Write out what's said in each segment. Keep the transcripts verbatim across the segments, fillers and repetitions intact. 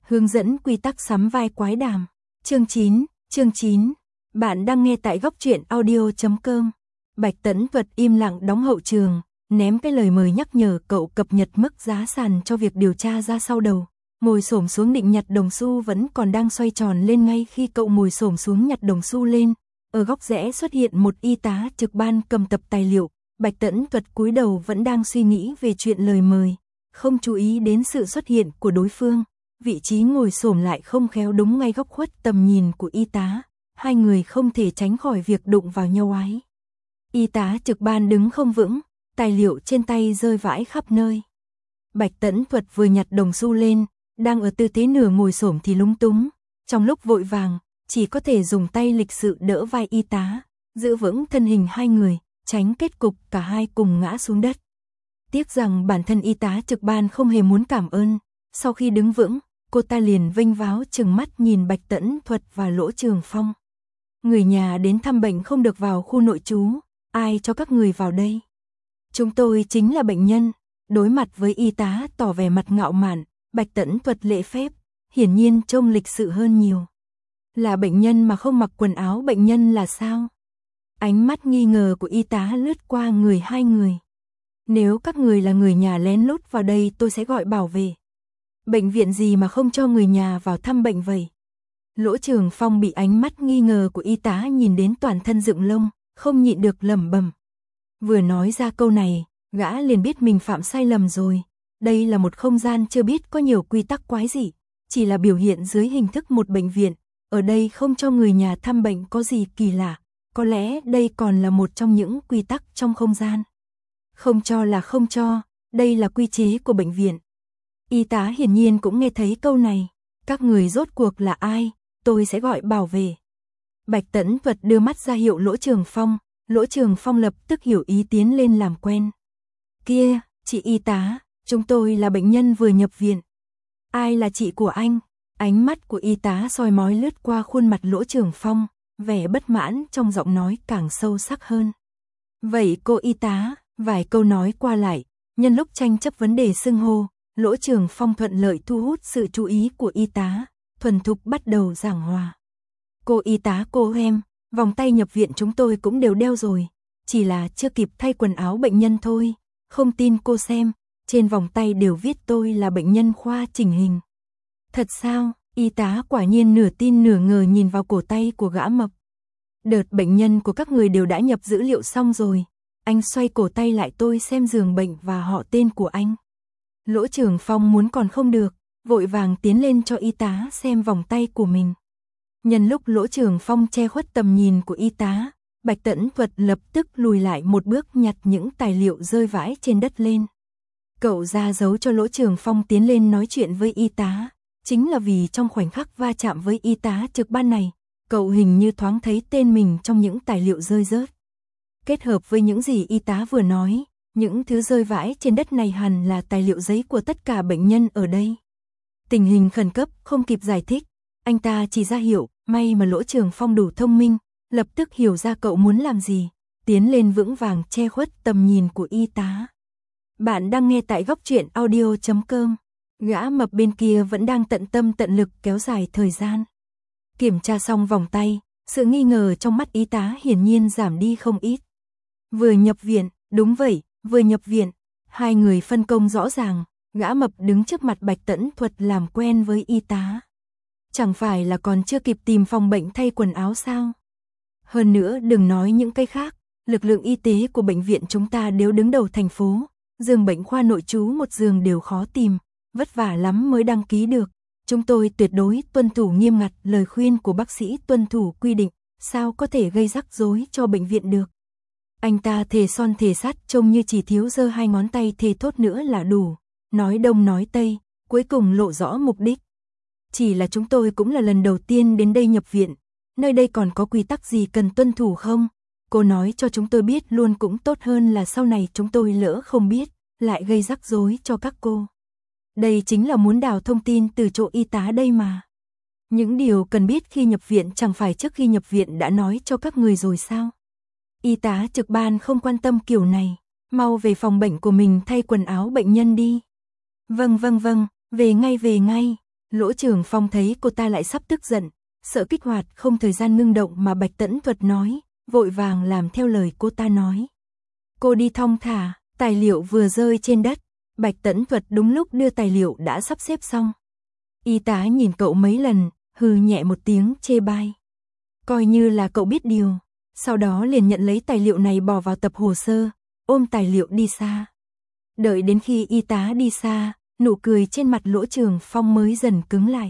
Hướng dẫn quy tắc sắm vai quái đàm. Chương chín, chương chín. Bạn đang nghe tại góc truyện audio chấm com. Bạch Tẫn Thuật im lặng đóng hậu trường, ném cái lời mời nhắc nhở cậu cập nhật mức giá sàn cho việc điều tra ra sau đầu. Ngồi xổm xuống định nhặt đồng xu vẫn còn đang xoay tròn lên ngay khi cậu ngồi xổm xuống nhặt đồng xu lên. Ở góc rẽ xuất hiện một y tá trực ban cầm tập tài liệu. Bạch Tẫn Thuật cúi đầu vẫn đang suy nghĩ về chuyện lời mời, không chú ý đến sự xuất hiện của đối phương. Vị trí ngồi xổm lại không khéo đúng ngay góc khuất tầm nhìn của y tá. Hai người không thể tránh khỏi việc đụng vào nhau ấy. Y tá trực ban đứng không vững, tài liệu trên tay rơi vãi khắp nơi. Bạch Tẫn Thuật vừa nhặt đồng xu lên, đang ở tư thế nửa ngồi xổm thì lúng túng. Trong lúc vội vàng, chỉ có thể dùng tay lịch sự đỡ vai y tá, giữ vững thân hình hai người, tránh kết cục cả hai cùng ngã xuống đất. Tiếc rằng bản thân y tá trực ban không hề muốn cảm ơn. Sau khi đứng vững, cô ta liền vênh váo trừng mắt nhìn Bạch Tẫn Thuật và Lỗ Trường Phong. Người nhà đến thăm bệnh không được vào khu nội trú, ai cho các người vào đây? Chúng tôi chính là bệnh nhân. Đối mặt với y tá tỏ vẻ mặt ngạo mạn, Bạch Tẫn Thuật lễ phép, hiển nhiên trông lịch sự hơn nhiều. Là bệnh nhân mà không mặc quần áo bệnh nhân là sao? Ánh mắt nghi ngờ của y tá lướt qua người hai người. Nếu các người là người nhà lén lút vào đây tôi sẽ gọi bảo vệ. Bệnh viện gì mà không cho người nhà vào thăm bệnh vậy? Lỗ Trường Phong bị ánh mắt nghi ngờ của y tá nhìn đến toàn thân dựng lông, không nhịn được lẩm bẩm. Vừa nói ra câu này, gã liền biết mình phạm sai lầm rồi. Đây là một không gian chưa biết có nhiều quy tắc quái gì, chỉ là biểu hiện dưới hình thức một bệnh viện. Ở đây không cho người nhà thăm bệnh có gì kỳ lạ, có lẽ đây còn là một trong những quy tắc trong không gian. Không cho là không cho, đây là quy chế của bệnh viện. Y tá hiển nhiên cũng nghe thấy câu này. Các người rốt cuộc là ai? Tôi sẽ gọi bảo vệ. Bạch Tẫn Thuật đưa mắt ra hiệu Lỗ Trường Phong. Lỗ Trường Phong lập tức hiểu ý tiến lên làm quen. Kia, chị y tá, chúng tôi là bệnh nhân vừa nhập viện. Ai là chị của anh? Ánh mắt của y tá soi mói lướt qua khuôn mặt Lỗ Trường Phong, vẻ bất mãn trong giọng nói càng sâu sắc hơn. Vậy cô y tá, vài câu nói qua lại, nhân lúc tranh chấp vấn đề xưng hô, Lỗ Trường Phong thuận lợi thu hút sự chú ý của y tá, thuần thục bắt đầu giảng hòa. Cô y tá cô em, vòng tay nhập viện chúng tôi cũng đều đeo rồi, chỉ là chưa kịp thay quần áo bệnh nhân thôi, không tin cô xem, trên vòng tay đều viết tôi là bệnh nhân khoa chỉnh hình. Thật sao? Y tá quả nhiên nửa tin nửa ngờ nhìn vào cổ tay của gã mập. Đợt bệnh nhân của các người đều đã nhập dữ liệu xong rồi, anh xoay cổ tay lại tôi xem giường bệnh và họ tên của anh. Lỗ Trường Phong muốn còn không được, vội vàng tiến lên cho y tá xem vòng tay của mình. Nhân lúc Lỗ Trường Phong che khuất tầm nhìn của y tá, Bạch Tẫn Thuật lập tức lùi lại một bước nhặt những tài liệu rơi vãi trên đất lên. Cậu ra dấu cho Lỗ Trường Phong tiến lên nói chuyện với y tá, chính là vì trong khoảnh khắc va chạm với y tá trực ban này, cậu hình như thoáng thấy tên mình trong những tài liệu rơi rớt. Kết hợp với những gì y tá vừa nói, những thứ rơi vãi trên đất này hẳn là tài liệu giấy của tất cả bệnh nhân ở đây. Tình hình khẩn cấp, không kịp giải thích, anh ta chỉ ra hiệu, may mà Lỗ Trường Phong đủ thông minh, lập tức hiểu ra cậu muốn làm gì, tiến lên vững vàng che khuất tầm nhìn của y tá. Bạn đang nghe tại góc truyện audio chấm com. Gã mập bên kia vẫn đang tận tâm tận lực kéo dài thời gian. Kiểm tra xong vòng tay, sự nghi ngờ trong mắt y tá hiển nhiên giảm đi không ít. Vừa nhập viện, đúng vậy, vừa nhập viện, hai người phân công rõ ràng, gã mập đứng trước mặt Bạch Tẫn Thuật làm quen với y tá. Chẳng phải là còn chưa kịp tìm phòng bệnh thay quần áo sao? Hơn nữa đừng nói những cái khác, lực lượng y tế của bệnh viện chúng ta đều đứng đầu thành phố, giường bệnh khoa nội trú một giường đều khó tìm, vất vả lắm mới đăng ký được. Chúng tôi tuyệt đối tuân thủ nghiêm ngặt lời khuyên của bác sĩ, tuân thủ quy định, sao có thể gây rắc rối cho bệnh viện được. Anh ta thề son thề sắt trông như chỉ thiếu giơ hai ngón tay thề thốt nữa là đủ, nói đông nói tây, cuối cùng lộ rõ mục đích. Chỉ là chúng tôi cũng là lần đầu tiên đến đây nhập viện, nơi đây còn có quy tắc gì cần tuân thủ không? Cô nói cho chúng tôi biết luôn cũng tốt hơn là sau này chúng tôi lỡ không biết, lại gây rắc rối cho các cô. Đây chính là muốn đào thông tin từ chỗ y tá đây mà. Những điều cần biết khi nhập viện chẳng phải trước khi nhập viện đã nói cho các người rồi sao? Y tá trực ban không quan tâm kiểu này, mau về phòng bệnh của mình thay quần áo bệnh nhân đi. Vâng vâng vâng, về ngay về ngay. Lỗ Trường Phong thấy cô ta lại sắp tức giận, sợ kích hoạt không thời gian ngưng động mà Bạch Tẫn Thuật nói, vội vàng làm theo lời cô ta nói. Cô đi thong thả, tài liệu vừa rơi trên đất, Bạch Tẫn Thuật đúng lúc đưa tài liệu đã sắp xếp xong. Y tá nhìn cậu mấy lần, hừ nhẹ một tiếng chê bai. Coi như là cậu biết điều, sau đó liền nhận lấy tài liệu này bỏ vào tập hồ sơ, ôm tài liệu đi xa. Đợi đến khi y tá đi xa, nụ cười trên mặt Lỗ Trường Phong mới dần cứng lại.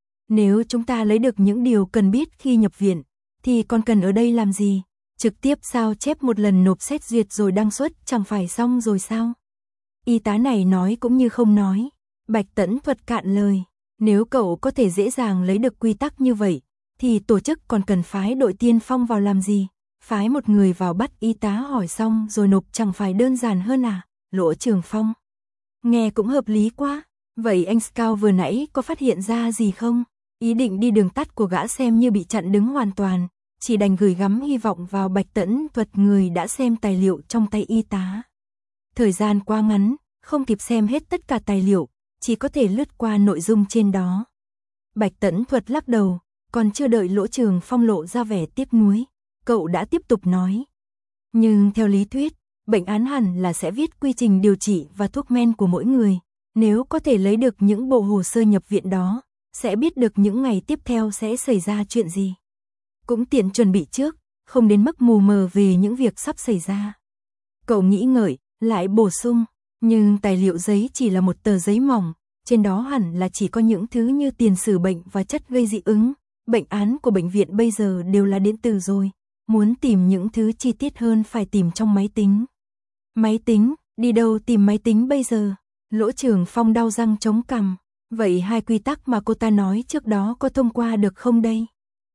Nếu chúng ta lấy được những điều cần biết khi nhập viện, thì còn cần ở đây làm gì? Trực tiếp sao chép một lần nộp xét duyệt rồi đăng xuất chẳng phải xong rồi sao? Y tá này nói cũng như không nói. Bạch Tẫn Thuật cạn lời. Nếu cậu có thể dễ dàng lấy được quy tắc như vậy, thì tổ chức còn cần phái đội tiên phong vào làm gì? Phái một người vào bắt y tá hỏi xong rồi nộp chẳng phải đơn giản hơn à? Lỗ Trường Phong. Nghe cũng hợp lý quá. Vậy anh Scout vừa nãy có phát hiện ra gì không? Ý định đi đường tắt của gã xem như bị chặn đứng hoàn toàn, chỉ đành gửi gắm hy vọng vào Bạch Tẫn Thuật người đã xem tài liệu trong tay y tá. Thời gian quá ngắn, không kịp xem hết tất cả tài liệu, chỉ có thể lướt qua nội dung trên đó. Bạch Tẫn Thuật lắc đầu, còn chưa đợi Lỗ Trường Phong lộ ra vẻ tiếc nuối, cậu đã tiếp tục nói. Nhưng theo lý thuyết, bệnh án hẳn là sẽ viết quy trình điều trị và thuốc men của mỗi người. Nếu có thể lấy được những bộ hồ sơ nhập viện đó, sẽ biết được những ngày tiếp theo sẽ xảy ra chuyện gì. Cũng tiện chuẩn bị trước, không đến mức mù mờ về những việc sắp xảy ra. Cậu nghĩ ngợi, lại bổ sung, nhưng tài liệu giấy chỉ là một tờ giấy mỏng, trên đó hẳn là chỉ có những thứ như tiền sử bệnh và chất gây dị ứng. Bệnh án của bệnh viện bây giờ đều là điện tử rồi, muốn tìm những thứ chi tiết hơn phải tìm trong máy tính. Máy tính, đi đâu tìm máy tính bây giờ? Lỗ Trường Phong đau răng chống cằm. Vậy hai quy tắc mà cô ta nói trước đó có thông qua được không đây?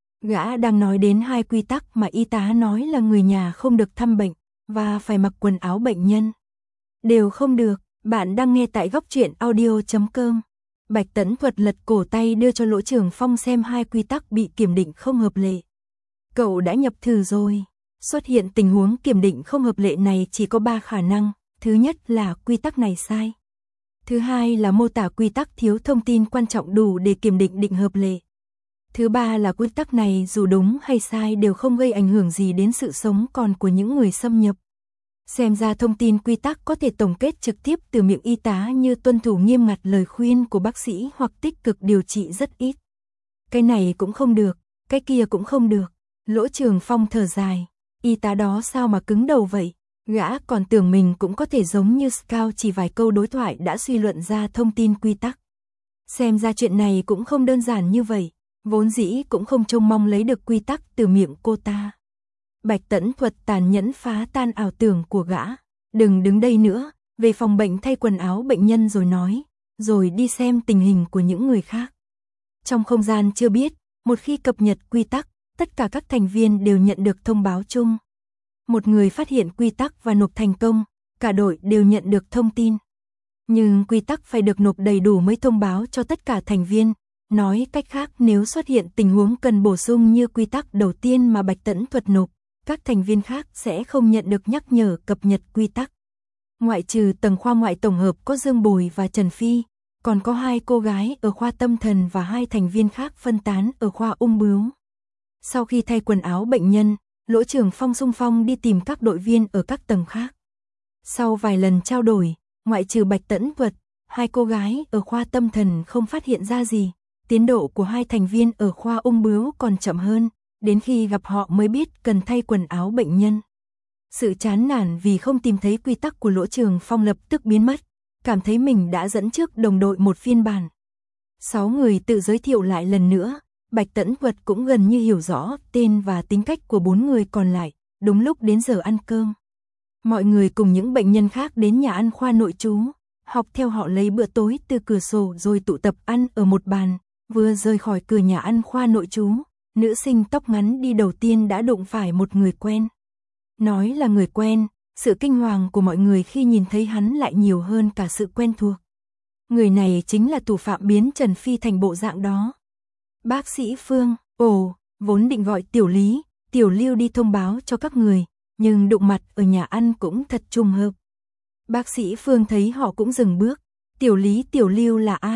Gã đang nói đến hai quy tắc mà y tá nói là người nhà không được thăm bệnh và phải mặc quần áo bệnh nhân. Đều không được. Bạn đang nghe tại góc truyện audio chấm com. Bạch Tẫn Thuật lật cổ tay đưa cho Lỗ Trường Phong xem hai quy tắc bị kiểm định không hợp lệ. Cậu đã nhập thử rồi. Xuất hiện tình huống kiểm định không hợp lệ này chỉ có ba khả năng. Thứ nhất là quy tắc này sai. Thứ hai là mô tả quy tắc thiếu thông tin quan trọng đủ để kiểm định định hợp lệ. Thứ ba là quy tắc này dù đúng hay sai đều không gây ảnh hưởng gì đến sự sống còn của những người xâm nhập. Xem ra thông tin quy tắc có thể tổng kết trực tiếp từ miệng y tá như tuân thủ nghiêm ngặt lời khuyên của bác sĩ hoặc tích cực điều trị rất ít. Cái này cũng không được, cái kia cũng không được. Lỗ Trường Phong thở dài, y tá đó sao mà cứng đầu vậy? Gã còn tưởng mình cũng có thể giống như Scout chỉ vài câu đối thoại đã suy luận ra thông tin quy tắc. Xem ra chuyện này cũng không đơn giản như vậy, vốn dĩ cũng không trông mong lấy được quy tắc từ miệng cô ta. Bạch Tẫn Thuật tàn nhẫn phá tan ảo tưởng của gã. Đừng đứng đây nữa, về phòng bệnh thay quần áo bệnh nhân rồi nói, rồi đi xem tình hình của những người khác. Trong không gian chưa biết, một khi cập nhật quy tắc, tất cả các thành viên đều nhận được thông báo chung. Một người phát hiện quy tắc và nộp thành công, cả đội đều nhận được thông tin. Nhưng quy tắc phải được nộp đầy đủ mới thông báo cho tất cả thành viên. Nói cách khác, nếu xuất hiện tình huống cần bổ sung như quy tắc đầu tiên mà Bạch Tẫn Thuật nộp, các thành viên khác sẽ không nhận được nhắc nhở cập nhật quy tắc. Ngoại trừ tầng khoa ngoại tổng hợp có Dương Bồi và Trần Phi, còn có hai cô gái ở khoa tâm thần và hai thành viên khác phân tán ở khoa ung bướu. Sau khi thay quần áo bệnh nhân, Lỗ Trường Phong xung phong đi tìm các đội viên ở các tầng khác. Sau vài lần trao đổi, ngoại trừ Bạch Tẫn Thuật, hai cô gái ở khoa tâm thần không phát hiện ra gì. Tiến độ của hai thành viên ở khoa ung bướu còn chậm hơn, đến khi gặp họ mới biết cần thay quần áo bệnh nhân. Sự chán nản vì không tìm thấy quy tắc của Lỗ Trường Phong lập tức biến mất, cảm thấy mình đã dẫn trước đồng đội một phiên bản. Sáu người tự giới thiệu lại lần nữa, Bạch Tẫn Thuật cũng gần như hiểu rõ tên và tính cách của bốn người còn lại, đúng lúc đến giờ ăn cơm. Mọi người cùng những bệnh nhân khác đến nhà ăn khoa nội trú, học theo họ lấy bữa tối từ cửa sổ rồi tụ tập ăn ở một bàn. Vừa rời khỏi cửa nhà ăn khoa nội trú, nữ sinh tóc ngắn đi đầu tiên đã đụng phải một người quen. Nói là người quen, sự kinh hoàng của mọi người khi nhìn thấy hắn lại nhiều hơn cả sự quen thuộc. Người này chính là thủ phạm biến Trần Phi thành bộ dạng đó. Bác sĩ Phương, ồ, vốn định gọi Tiểu Lý, Tiểu Lưu đi thông báo cho các người, nhưng đụng mặt ở nhà ăn cũng thật trùng hợp. Bác sĩ Phương thấy họ cũng dừng bước, Tiểu Lý Tiểu Lưu là ai?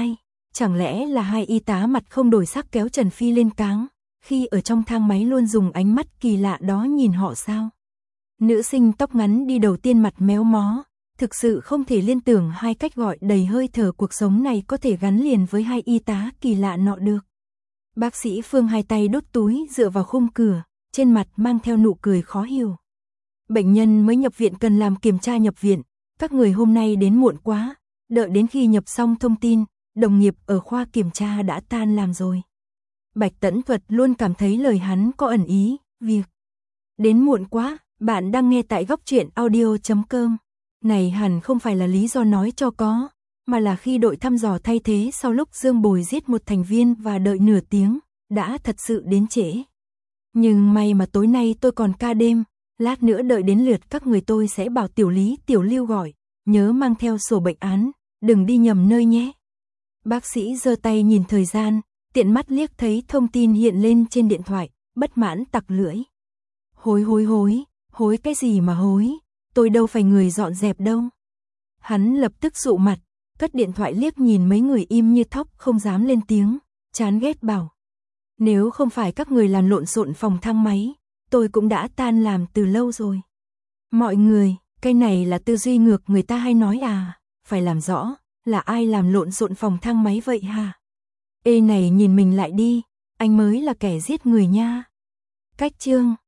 Chẳng lẽ là hai y tá mặt không đổi sắc kéo Trần Phi lên cáng, khi ở trong thang máy luôn dùng ánh mắt kỳ lạ đó nhìn họ sao? Nữ sinh tóc ngắn đi đầu tiên mặt méo mó, thực sự không thể liên tưởng hai cách gọi đầy hơi thở cuộc sống này có thể gắn liền với hai y tá kỳ lạ nọ được. Bác sĩ Phương hai tay đút túi dựa vào khung cửa, trên mặt mang theo nụ cười khó hiểu. Bệnh nhân mới nhập viện cần làm kiểm tra nhập viện, các người hôm nay đến muộn quá, đợi đến khi nhập xong thông tin, đồng nghiệp ở khoa kiểm tra đã tan làm rồi. Bạch Tẫn Thuật luôn cảm thấy lời hắn có ẩn ý, việc đến muộn quá, bạn đang nghe tại góc truyện audio chấm com. Này hẳn không phải là lý do nói cho có, mà là khi đội thăm dò thay thế sau lúc Dương Bồi giết một thành viên và đợi nửa tiếng, đã thật sự đến trễ. Nhưng may mà tối nay tôi còn ca đêm, lát nữa đợi đến lượt các người tôi sẽ bảo Tiểu Lý Tiểu Lưu gọi, nhớ mang theo sổ bệnh án, đừng đi nhầm nơi nhé. Bác sĩ giơ tay nhìn thời gian, tiện mắt liếc thấy thông tin hiện lên trên điện thoại, bất mãn tặc lưỡi. Hối hối hối, hối cái gì mà hối, tôi đâu phải người dọn dẹp đâu. Hắn lập tức dụ mặt, cất điện thoại liếc nhìn mấy người im như thóc không dám lên tiếng, chán ghét bảo. Nếu không phải các người làm lộn xộn phòng thang máy, tôi cũng đã tan làm từ lâu rồi. Mọi người, cái này là tư duy ngược người ta hay nói à, phải làm rõ, là ai làm lộn xộn phòng thang máy vậy hả? Ê này nhìn mình lại đi, anh mới là kẻ giết người nha. Cách chương